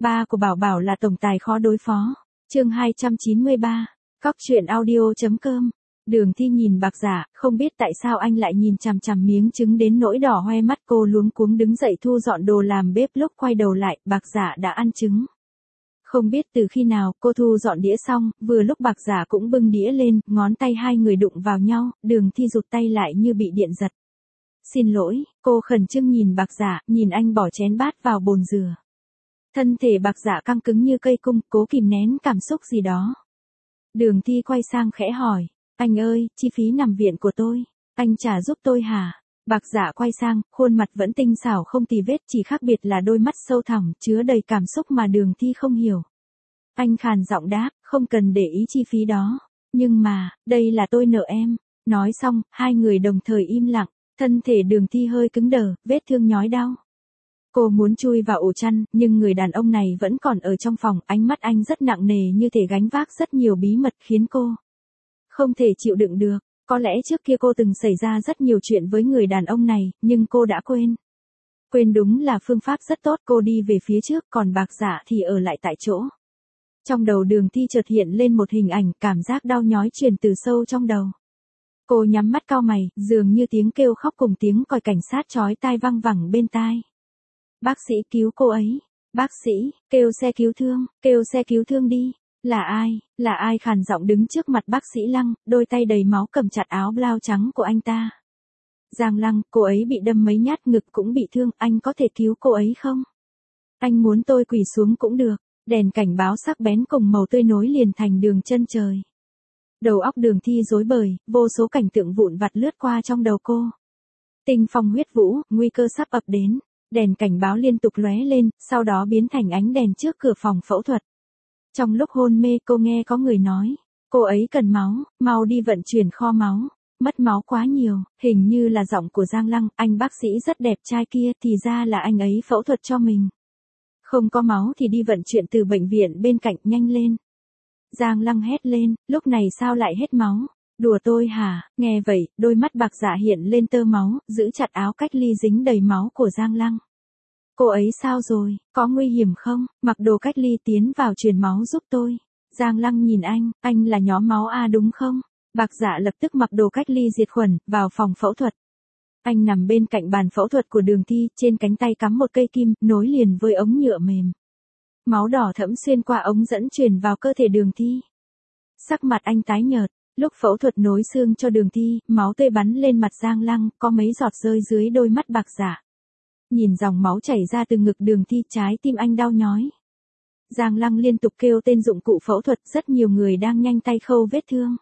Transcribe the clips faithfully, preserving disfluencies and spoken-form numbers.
Ba của Bảo Bảo là tổng tài khó đối phó. Chương hai trăm chín mươi ba. Cóc truyện audio chấm com. Đường Thi nhìn Bạc Giả, không biết tại sao anh lại nhìn chằm chằm miếng trứng đến nỗi đỏ hoe mắt. Cô luống cuống đứng dậy thu dọn đồ làm bếp, lúc quay đầu lại, Bạc Giả đã ăn trứng. Không biết từ khi nào, cô thu dọn đĩa xong, vừa lúc Bạc Giả cũng bưng đĩa lên, ngón tay hai người đụng vào nhau, Đường Thi rụt tay lại như bị điện giật. Xin lỗi, cô khẩn trương nhìn Bạc Giả, nhìn anh bỏ chén bát vào bồn rửa. Thân thể Bạc Giả căng cứng như cây cung, cố kìm nén cảm xúc gì đó. Đường Thi quay sang khẽ hỏi, anh ơi, chi phí nằm viện của tôi, anh trả giúp tôi hả? Bạc Giả quay sang, khuôn mặt vẫn tinh xảo không tì vết, chỉ khác biệt là đôi mắt sâu thẳm, chứa đầy cảm xúc mà Đường Thi không hiểu. Anh khàn giọng đáp, không cần để ý chi phí đó. Nhưng mà, đây là tôi nợ em. Nói xong, hai người đồng thời im lặng, thân thể Đường Thi hơi cứng đờ, vết thương nhói đau. Cô muốn chui vào ổ chăn, nhưng người đàn ông này vẫn còn ở trong phòng, ánh mắt anh rất nặng nề như thể gánh vác rất nhiều bí mật khiến cô không thể chịu đựng được. Có lẽ trước kia cô từng xảy ra rất nhiều chuyện với người đàn ông này, nhưng cô đã quên. Quên đúng là phương pháp rất tốt, cô đi về phía trước, còn Bạc Giả thì ở lại tại chỗ. Trong đầu Đường Thi chợt hiện lên một hình ảnh, cảm giác đau nhói truyền từ sâu trong đầu. Cô nhắm mắt cau mày, dường như tiếng kêu khóc cùng tiếng còi cảnh sát chói tai vang vẳng bên tai. Bác sĩ cứu cô ấy. Bác sĩ, kêu xe cứu thương, kêu xe cứu thương đi. Là ai, là ai khàn giọng đứng trước mặt bác sĩ Lăng, đôi tay đầy máu cầm chặt áo blau trắng của anh ta. Giang Lăng, cô ấy bị đâm mấy nhát, ngực cũng bị thương, anh có thể cứu cô ấy không? Anh muốn tôi quỳ xuống cũng được. Đèn cảnh báo sắc bén cùng màu tươi nối liền thành đường chân trời. Đầu óc Đường Thi rối bời, vô số cảnh tượng vụn vặt lướt qua trong đầu cô. Tinh phong huyết vũ, nguy cơ sắp ập đến. Đèn cảnh báo liên tục lóe lên, sau đó biến thành ánh đèn trước cửa phòng phẫu thuật. Trong lúc hôn mê cô nghe có người nói, cô ấy cần máu, mau đi vận chuyển kho máu, mất máu quá nhiều, hình như là giọng của Giang Lăng, anh bác sĩ rất đẹp trai kia, thì ra là anh ấy phẫu thuật cho mình. Không có máu thì đi vận chuyển từ bệnh viện bên cạnh, nhanh lên. Giang Lăng hét lên, lúc này sao lại hết máu? Đùa tôi hả? Nghe vậy, đôi mắt Bạc Giả hiện lên tơ máu, giữ chặt áo cách ly dính đầy máu của Giang Lăng. Cô ấy sao rồi? Có nguy hiểm không? Mặc đồ cách ly tiến vào truyền máu giúp tôi. Giang Lăng nhìn anh, anh là nhóm máu A đúng không? Bạc Giả lập tức mặc đồ cách ly diệt khuẩn, vào phòng phẫu thuật. Anh nằm bên cạnh bàn phẫu thuật của Đường Thi, trên cánh tay cắm một cây kim, nối liền với ống nhựa mềm. Máu đỏ thẫm xuyên qua ống dẫn truyền vào cơ thể Đường Thi. Sắc mặt anh tái nhợt, lúc phẫu thuật nối xương cho Đường Thi, máu tươi bắn lên mặt Giang Lăng, có mấy giọt rơi dưới đôi mắt Bạc Giả. Nhìn dòng máu chảy ra từ ngực Đường Thi, trái tim anh đau nhói. Giang Lăng liên tục kêu tên dụng cụ phẫu thuật, rất nhiều người đang nhanh tay khâu vết thương.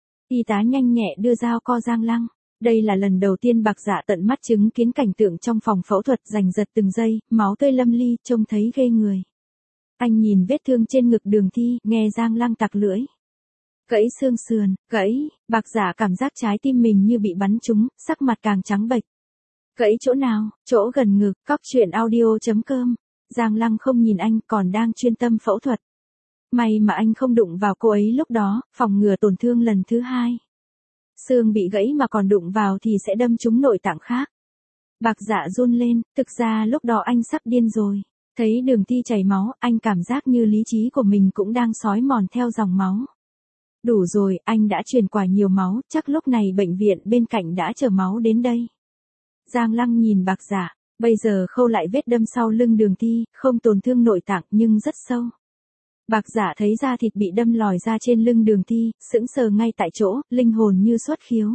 Y tá nhanh nhẹ đưa dao co Giang Lăng. Đây là lần đầu tiên Bạc Giả tận mắt chứng kiến cảnh tượng trong phòng phẫu thuật, giành giật từng giây, máu tươi lâm ly, trông thấy ghê người. Anh nhìn vết thương trên ngực Đường Thi, nghe Giang Lăng tặc lưỡi. Gãy xương sườn, gãy, Bạc Giả cảm giác trái tim mình như bị bắn trúng, sắc mặt càng trắng bệch. Gãy chỗ nào? Chỗ gần ngực. Cóc truyện audio chấm com. Giang Lăng không nhìn anh, còn đang chuyên tâm phẫu thuật. May mà anh không đụng vào cô ấy lúc đó, phòng ngừa tổn thương lần thứ hai. Xương bị gãy mà còn đụng vào thì sẽ đâm trúng nội tạng khác. Bạc Giả run lên, thực ra lúc đó anh sắp điên rồi. Thấy Đường Thi chảy máu, anh cảm giác như lý trí của mình cũng đang xói mòn theo dòng máu. Đủ rồi, anh đã truyền qua nhiều máu, chắc lúc này bệnh viện bên cạnh đã chở máu đến đây. Giang Lăng nhìn Bạc Giả, bây giờ khâu lại vết đâm sau lưng Đường Thi, không tổn thương nội tạng nhưng rất sâu. Bạc Giả thấy da thịt bị đâm lòi ra trên lưng Đường Thi, sững sờ ngay tại chỗ, linh hồn như xuất khiếu.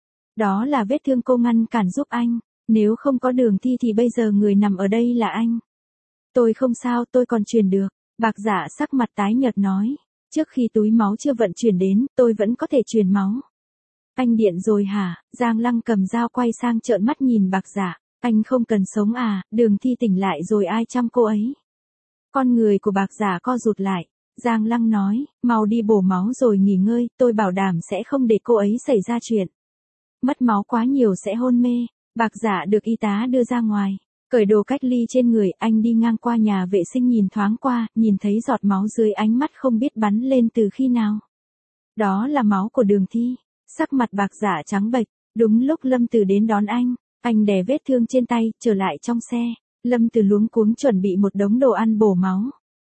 Đó là vết thương cô ngăn cản giúp anh, nếu không có Đường Thi thì bây giờ người nằm ở đây là anh. Tôi không sao, tôi còn truyền được. Bạc Giả sắc mặt tái nhợt nói, trước khi túi máu chưa vận chuyển đến, tôi vẫn có thể truyền máu. Anh điện rồi hả? Giang Lăng cầm dao quay sang trợn mắt nhìn Bạc Giả, anh không cần sống à? Đường Thi tỉnh lại rồi ai chăm cô ấy? Con người của Bạc Giả co rụt lại. Giang Lăng nói, mau đi bổ máu rồi nghỉ ngơi, tôi bảo đảm sẽ không để cô ấy xảy ra chuyện. Mất máu quá nhiều sẽ hôn mê. Bạc Giả được y tá đưa ra ngoài, cởi đồ cách ly trên người, anh đi ngang qua nhà vệ sinh nhìn thoáng qua, nhìn thấy giọt máu dưới ánh mắt không biết bắn lên từ khi nào. Đó là máu của Đường Thi. Sắc mặt Bạc Giả trắng bệch, đúng lúc Lâm Từ đến đón anh, anh đè vết thương trên tay, trở lại trong xe. Lâm Từ luống cuống chuẩn bị một đống đồ ăn bổ máu.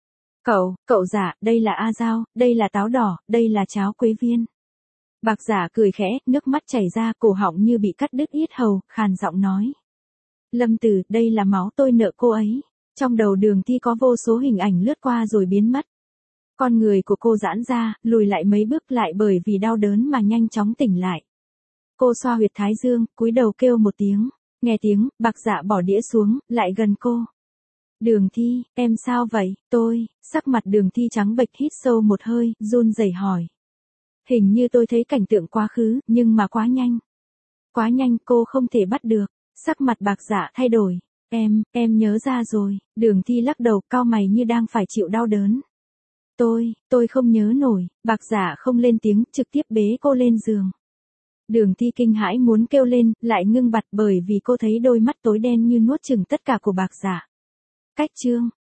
Cậu, cậu giả, đây là A Giao, đây là táo đỏ, đây là cháo quế viên. Bạc giả cười khẽ, nước mắt chảy ra, cổ họng như bị cắt đứt yết hầu, khàn giọng nói. Lâm Tử, đây là máu tôi nợ cô ấy. Trong đầu Đường Thi có vô số hình ảnh lướt qua rồi biến mất. Con người của cô giãn ra, lùi lại mấy bước lại bởi vì đau đớn mà nhanh chóng tỉnh lại. Cô xoa huyệt thái dương, cúi đầu kêu một tiếng. Nghe tiếng, Bạc Dạ bỏ đĩa xuống, lại gần cô. Đường Thi, em sao vậy? Tôi, sắc mặt Đường Thi trắng bệch, hít sâu một hơi, run rẩy hỏi. Hình như tôi thấy cảnh tượng quá khứ, nhưng mà quá nhanh. Quá nhanh, cô không thể bắt được. Sắc mặt Bạc Dạ thay đổi. Em, em nhớ ra rồi. Đường Thi lắc đầu, cau mày như đang phải chịu đau đớn. Tôi, tôi không nhớ nổi. Bạc Dạ không lên tiếng, trực tiếp bế cô lên giường. Đường Thi kinh hãi muốn kêu lên, lại ngưng bặt bởi vì cô thấy đôi mắt tối đen như nuốt chửng tất cả của Bạc Dạ. Cách chương